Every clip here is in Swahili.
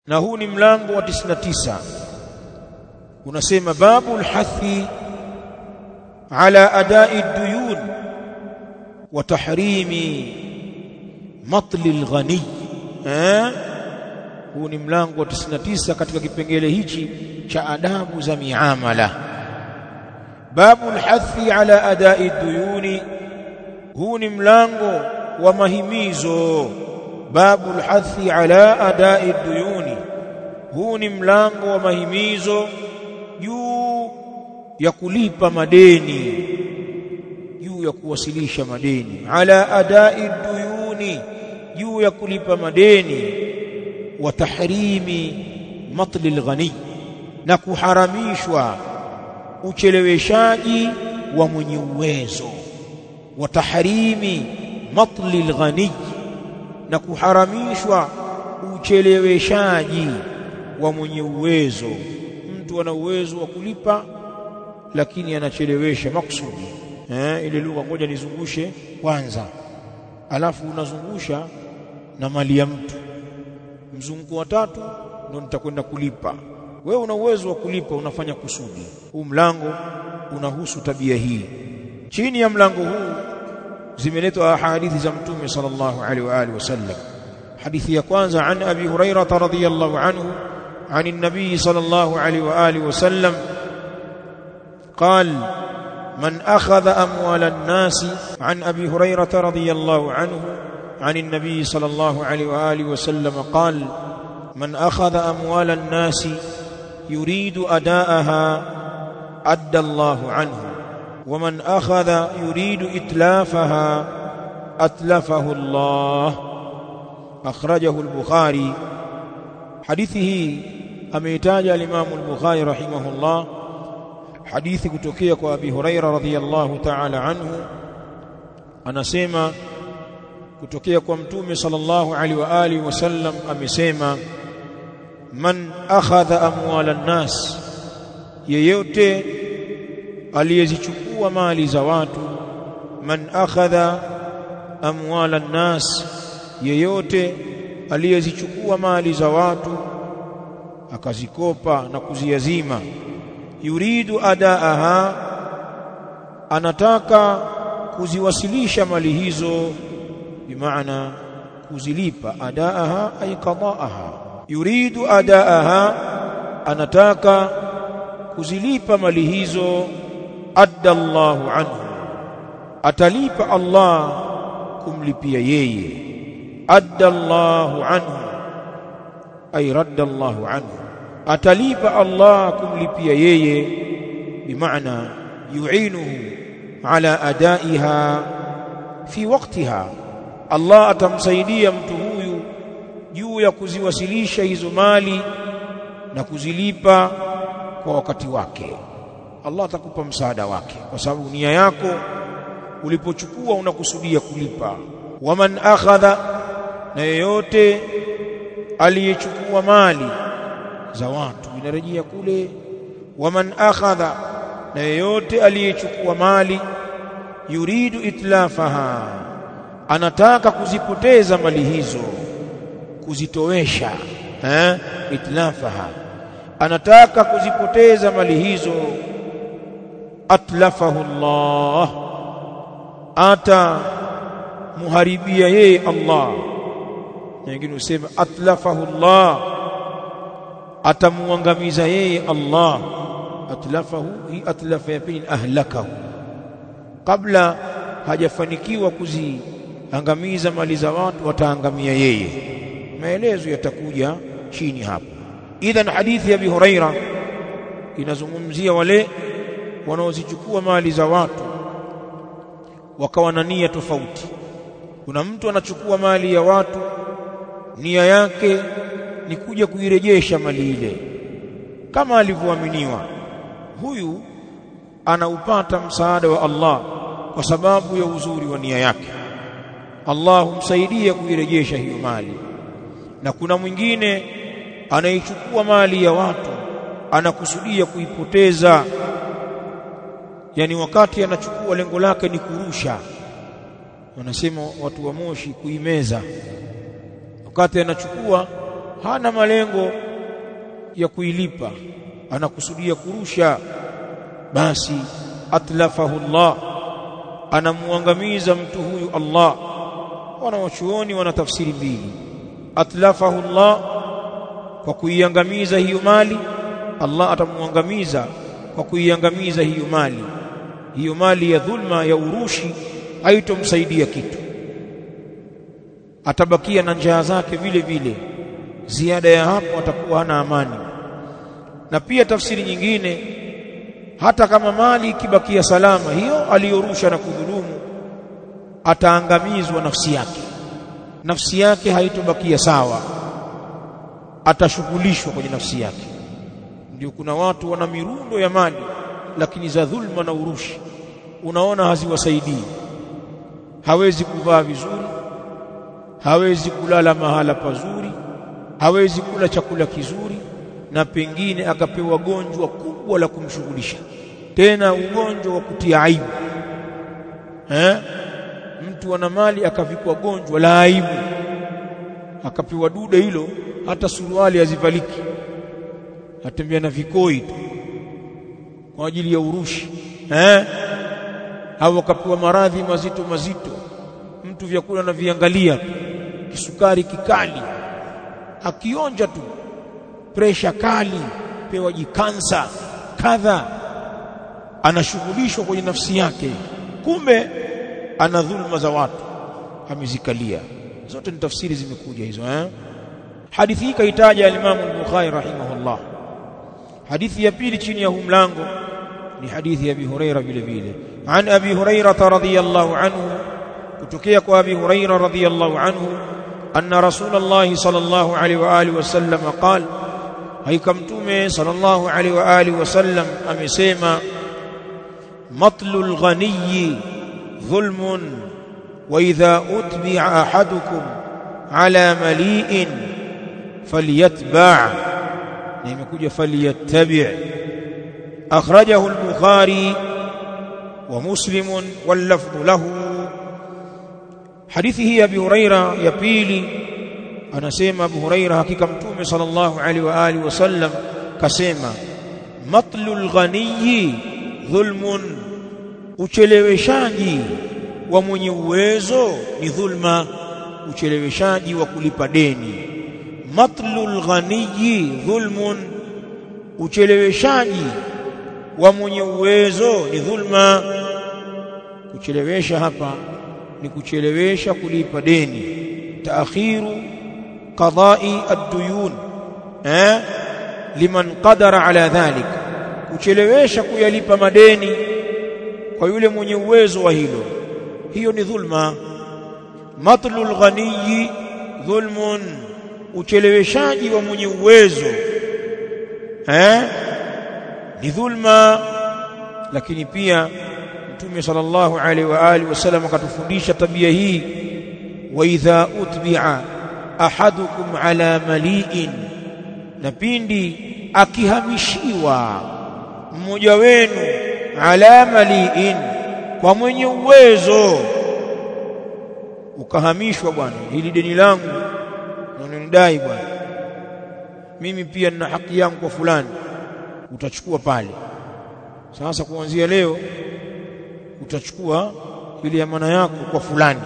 na huu ni mlango wa 99 unasema babu al-hathi ala adai ad-duyun wa tahrimi matli al-ghani. Huu ni mlango wa 99 katika kipengele hichi cha adabu za miamala. Babu al-hathi ala adai ad-duyun, huu ni mlango wa mahimizo. Babu al-hathi ala adai ad-duyun, huu ni mlango wa mahimizo juu ya kulipa madeni, juu ya kuwasilisha madeni. Ala adai ad-duyun, juu ya kulipa madeni. Wa tahrimi matli al-ghani, na kuharamishwa ucheleweshaji wa mwenye uwezo. Wa tahrimi matli al-ghani, na kuharamishwa ucheleweshaji wa mwenye uwezo. Mtu ana uwezo wa kulipa lakini anachelewesha maksudi. Ile lugha ngoja nizungushe kwanza, alafu unazungusha na mali ya mtu, mzunguko wa tatu ndio nitakwenda kulipa. Wewe una uwezo wa kulipa, unafanya kusudi. Huu mlango unahusu tabia hii. Chini ya mlango huu zimeletwa hadithi za Mtume sallallahu alaihi wa alihi wasallam. Hadithi ya kwanza, an Abi Hurairah radhiyallahu anhu عن النبي صلى الله عليه وآله وسلم قال من أخذ أموال الناس. عن أبي هريرة رضي الله عنه عن النبي صلى الله عليه وآله وسلم قال من أخذ أموال الناس يريد أداءها أدى الله عنه، ومن أخذ يريد إتلافها أتلفه الله. أخرجه البخاري. حديثه ameitaja al-Imam al-Bukhari rahimahullah, hadithi kutokea kwa Abi Hurairah radhiyallahu ta'ala anhu, anasema kutokea kwa Mtume sallallahu alaihi wa alihi wasallam amesema, man akhadha amwala an-nas, yeyote aliyezichukua mali za watu. Man akhadha amwala an-nas, yeyote aliyezichukua mali za watu akazikopa na kuziazima. Yuridu adaaha, anataka kuziwasilisha mali hizo, bimaana kuzilipa. Adaaha ay qadaaha. Yuridu adaaha, anataka kuzilipa mali hizo. Adda Allahu anhu, atalipa Allah kumlipia yeye. Adda Allahu anhu ay radda Allahu anhu, atalipa Allah kumlipia yeye, bimaana yu'inuhu ala adaiha fi waqtiha. Allah atamsaidia mtu huyu juu ya kuziwasilisha hizo mali na kuzilipa kwa wakati wake. Allah atakupa msaada wake kwa sababu nia yako ulipochukua unakusudia kulipa. Waman akhadha, na yeyote aliyechukua mali za watu, inarejea kule. Waman akhadha, na yeyote aliyechukua mali. Yuridu itlafaha, anataka kuzipoteza mali hizo, kuzitowesha. Itlafaha, anataka kuzipoteza mali hizo. Atlafahu Allah, ata muharibia yeye Allah. Na wengine usema atlafahu Allah, atamuangamiza yeye Allah. Atlafahu hi atlafa bin ahlakahu, kabla hajafanikiwa kuziangamiza mali za watu wataangamia yeye. Maelezo yatakuja chini hapo. Idhan hadithi ya Abi Hurairah inazungumzia wale wanaozichukua mali za watu wakawa na nia tofauti. Kuna mtu anachukua mali ya watu, nia yake ni kuja kuirejesha mali ile kama alivyoaminiwa. Huyu anaupata msaada wa Allah kwa sababu ya uzuri wa nia yake. Allah humsaidia kuirejesha hiyo mali. Na kuna mwingine anaichukua mali ya watu anakusudia kuipoteza, yani wakati anachukua lengo lake ni kurusha. Wanasema watu wa Moshi, kuimeza. Wakati anachukua hana malengo ya kuilipa, anakusudia kurusha, basi atlafahu Allah, anamuangamiza mtu huyu Allah. Wanawachuoni wana tafsiri mbili. Atlafahu Allah, kwa kuiangamiza hiyo mali, Allah atamuangamiza kwa kuiangamiza hiyo mali. Hiyo mali ya dhulma, ya urushi, haitomsaidia kitu, atabakia na njaa zake vile vile. Ziada ya hapo atakuwa hana amani. Na pia tafsiri nyingine, hata kama mali ikibakia salama, hiyo aliyorusha na kudhulumu, ataangamizwa nafsi yake. Nafsi yake haitobakia sawa, atashughulishwa kwenye nafsi yake. Ndio kuna watu wana mirundo ya mali, lakini za dhulma na urushi unaona haziwasaidii. Hawezi kuvaa vizuri, hawezi kulala mahala pazuri, hawezi kula chakula kizuri, na pengine akapewa gonjwa kubwa la kumshughulisha, tena ugonjwa wa kutia aibu. Mtu ana mali akavikwa gonjwa la aibu, akapewa dude hilo, hata suruali hazivaliki, atembea na vikoi tu kwa ajili ya urushi. Au akapewa maradhi mazito mazito, mtu vyakula na viangalia, kisukari kikali, akionja tu, presha kali, pewa jikansa kadha, anashughulishwa kwenye nafsi yake, kumbe ana dhulma za watu amezikalia. Zote ni tafsiri zimekuja hizo. Hadithi hii kaitaja al-Imam al-Bukhari rahimahullah. Hadithi ya pili chini ya huu mlango ni hadithi ya Abi Huraira vile vile. An Abi Huraira radhiyallahu anhu, kutokea kwa Abi Huraira radhiyallahu anhu, anna Rasulullah sallallahu alaihi wa alihi wasallam qala, haika mtume sallallahu alaihi wa alihi wasallam amesema, matlul ghaniyi dhulmun wa idha utbi'a ahadukum ala mali'in falyatba', na imekuja falyattabi'. akhrajahu al-Bukhari wa Muslim wal lafdhu lahu. Hadithi hii ya Abi Huraira ya pili, anasema Abu Huraira, hakika mtume sallallahu alaihi wa alihi wasallam kasema, matlul ghaniyi dhulmun, ucheleweshaji wa mwenye uwezo ni dhulma, ucheleweshaji wa kulipa deni. Matlul ghaniyi dhulmun, ucheleweshaji wa mwenye uwezo ni dhulma. Kuchelewesha hapa ni kuchelewesha kulipa deni, taakhiru qada'i ad-duyun liman qadara ala dhalik, kuchelewesha kuyalipa madeni kwa yule mwenye uwezo wa hilo, hiyo ni dhulma. Matlul ghaniyi dhulmun, ucheleweshaji wa mwenye uwezo ni dhulma. Lakini pia Mtume sallallahu alaihi wa alihi wasallam akatufundisha tabia hii, wa idha utbi'a ahadukum ala mali'in, na pindi akihamishiwa mmoja wenu ala mali'in, kwa mwenye uwezo, ukahamishwa, bwana, hili deni langu unanidai bwana, mimi pia nina haki yangu kwa fulani, utachukua pale. Sasa kuanzia leo utachukua ile amana yako kwa fulani.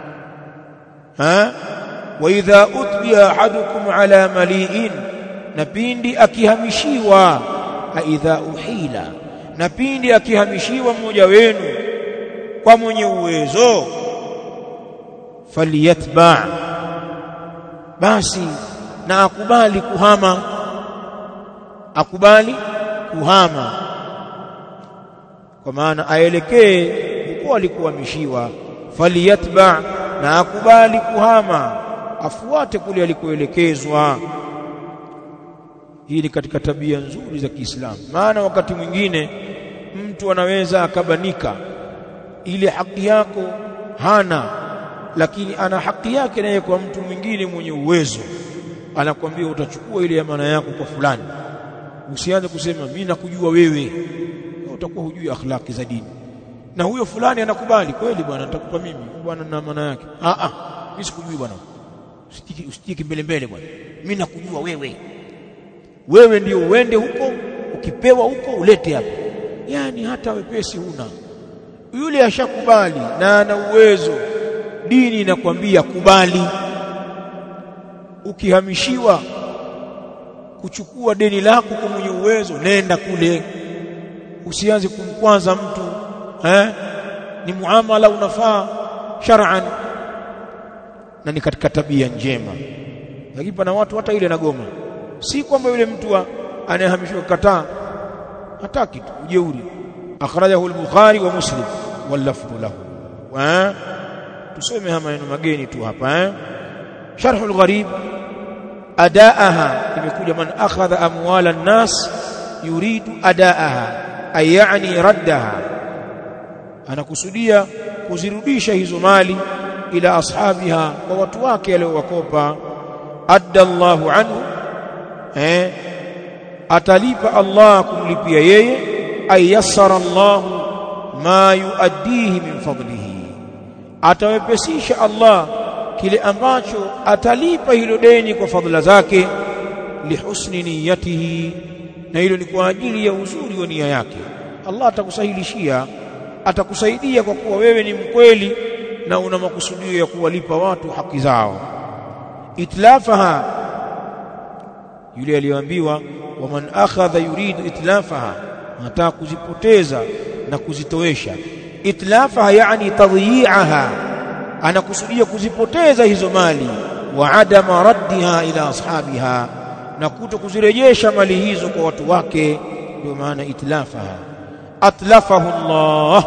Wa idha utbiya ahadukum ala mali'in, na pindi akihamishiwa, idha uhila, na pindi akihamishiwa mmoja wenu kwa mwenye uwezo, falyatba', basi na akubali kuhama, akubali kuhama, kwa maana aelekee huko alikuhamishiwa. Falyatba', na akubali kuhama, afuate kule alikoelekezwa. Hii ni katika tabia nzuri za Kiislamu. Maana wakati mwingine mtu anaweza akabanika, ile haki yako hana, lakini ana haki yake naye kwa mtu mwingine mwenye uwezo, anakuambia utachukua ile amana yako kwa fulani. Usianze kusema mimi nakujua wewe, utakuwa hujui akhlaki za dini. Na huyo fulani anakubali, kweli bwana nitakupa mimi bwana na amana yake. Mimi sikujui bwana, usitiki mbele bwana, mimi nakujua wewe ndio uende huko, ukipewa huko ulete hapa. Yani hata wepesi huna. Yule ashakubali na ana uwezo, dini inakwambia kubali. Ukihamishiwa kuchukua deni lako kwa mwenye uwezo, nenda kule, usianze kumkwanza mtu. Ni muamala unafaa shar'an na ni katika tabia njema. Lakini pana watu hata ile nagoma, si kwamba yule mtu anayehamishwa kataa, hataki tu, ujeuri. Akhrajahu al-Bukhari wa Muslim wal lafdhu lahu. Tusome haya maneno mageni tu hapa. Sharh al-Gharib, adaaha, imekuja man akhadha amwala an-nas yuridu adaaha, ay yani raddaha, anakusudia kuzirudisha hizo mali ila ashabiha, kwa watu wake aliowakopa. Adda Allahu anhu, atalipa Allah kumlipia yeye. Ay yassara Allahu ma yuaddihi min fadlihi, atawepesisha Allah kile ambacho atalipa hilo deni kwa fadhila zake. Lihusni niyatihi, na hilo ni kwa ajili ya uzuri wa nia yake. Allah atakusahilishia, atakusaidia kwa kuwa wewe ni mkweli na una makusudio ya kuwalipa watu haki zao. Itlafaha, yule aliyoambiwa waman akhadha yuridu itlafaha, anataka kuzipoteza na kuzitoesha. Itlafaha yani tadhiyaha, anakusudia kuzipoteza hizo mali. Wa adama raddiha ila ashabiha, na kuto kuzirejesha mali hizo kwa watu wake, ndio maana itlafaha. Atlafahu Allah,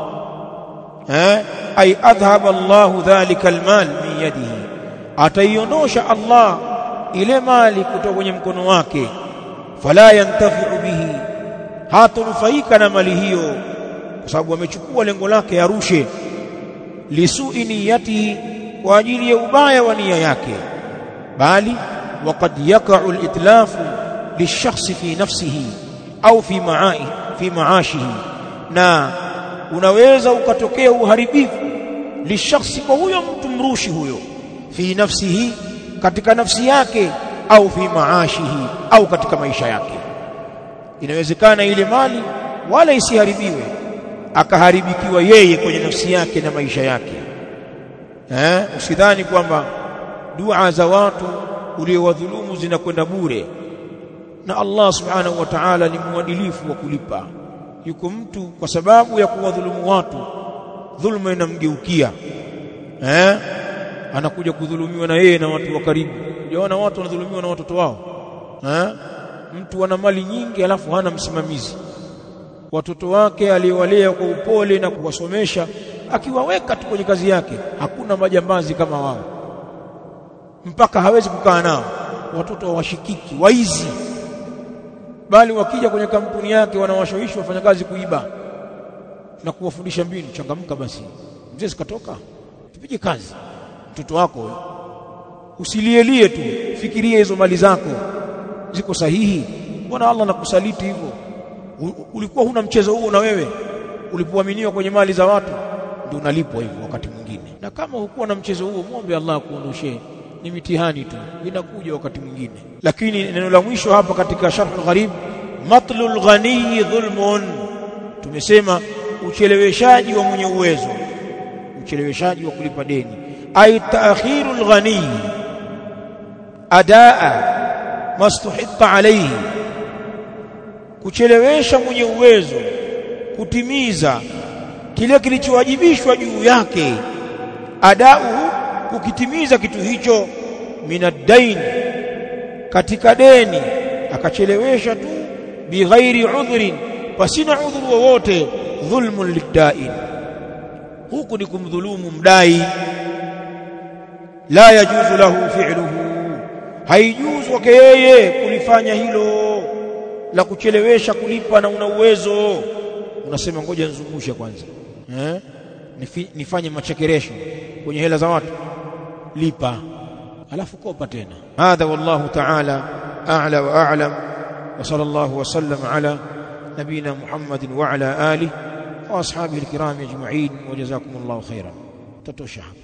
ay adhhaba Allahu dhalika almal min yadihi, ataiondosha Allah ile mali kutoka kwenye mkono wake. Fala yantafi'u bihi, hatanufaika na mali hiyo, kwa sababu amechukua lengo lake arushe. Lisu'i niyatihi, kwa ajili ya ubaya wa nia yake. Bali waqad yaka'u al-itlafu lishakhsi fi nafsihi au fi maashihi, na unaweza ukatokea uharibifu lishakhsi, kwa huyo mtu mrushi huyo, fi nafsihi, katika nafsi yake, au fi maashihi, au katika maisha yake. Inawezekana ile mali wala isiharibiwe, akaharibikiwa yeye kwenye nafsi yake na maisha yake. Usidhani kwamba dua za watu uliowadhulumu zinakwenda bure, na Allah subhanahu wa ta'ala ni mwadilifu wa kulipa. Yuko mtu kwa sababu ya kuwadhulumu watu, dhulma inamgeukia, anakuja kudhulumiwa na yeye na watu wa karibu. Unaona watu wanadhulumiwa na watoto wao. Mtu ana mali nyingi alafu hana msimamizi. Watoto wake aliowalea kwa upole na kuwasomesha, akiwaweka tu kwenye kazi yake, hakuna majambazi kama wao, mpaka hawezi kukaa nao. Watoto hawashikiki, waizi, bali wakija kwenye kampuni yake wanawashawishi wafanyakazi kuiba na kuwafundisha mbinu. Changamka basi, mzee sikatoka, tupige kazi. Mtoto wako usilielie tu, fikiria hizo mali zako ziko sahihi. Mbona Allah anakusaliti hivyo? Ulikuwa huna mchezo huo na wewe ulipoaminiwa kwenye mali za watu, ndio unalipwa hivyo wakati mwingine. Na kama hukuwa na mchezo huo, muombe Allah kuondoshe, ni mitihani tu, inakuja wakati mwingine. Lakini neno la mwisho hapa katika Sharh al-Gharib, matlul ghani dhulmun, tumesema ucheleweshaji wa mwenye uwezo, ucheleweshaji wa kulipa deni. Ay ta'khirul ghani adaa mastuhiqa alayhi, kuchelewesha mwenye uwezo kutimiza kile kilichowajibishwa juu yake. Adau, kukitimiza kitu hicho. Minad-dain, katika deni, akachelewesha tu. Bighairi udhrin, pasina udhuru wowote. Dhulmun lid-dain, huku ni kumdhulumu mdai. La yajuzu lahu fi'luhu, haijuzu kwake yeye kulifanya hilo la kuchelewesha kulipa, na una uwezo. Unasema ngoja nizungushe kwanza, nifanye machekeresho kwenye hela za watu, lipa alafu kopa tena. Hadha wallahu ta'ala a'la wa a'lam, wa sallallahu wa sallam ala nabina Muhammadin wa ala alihi wa ashabihi alkiram ajma'in, wa jazakumullahu khairan. Tatosha.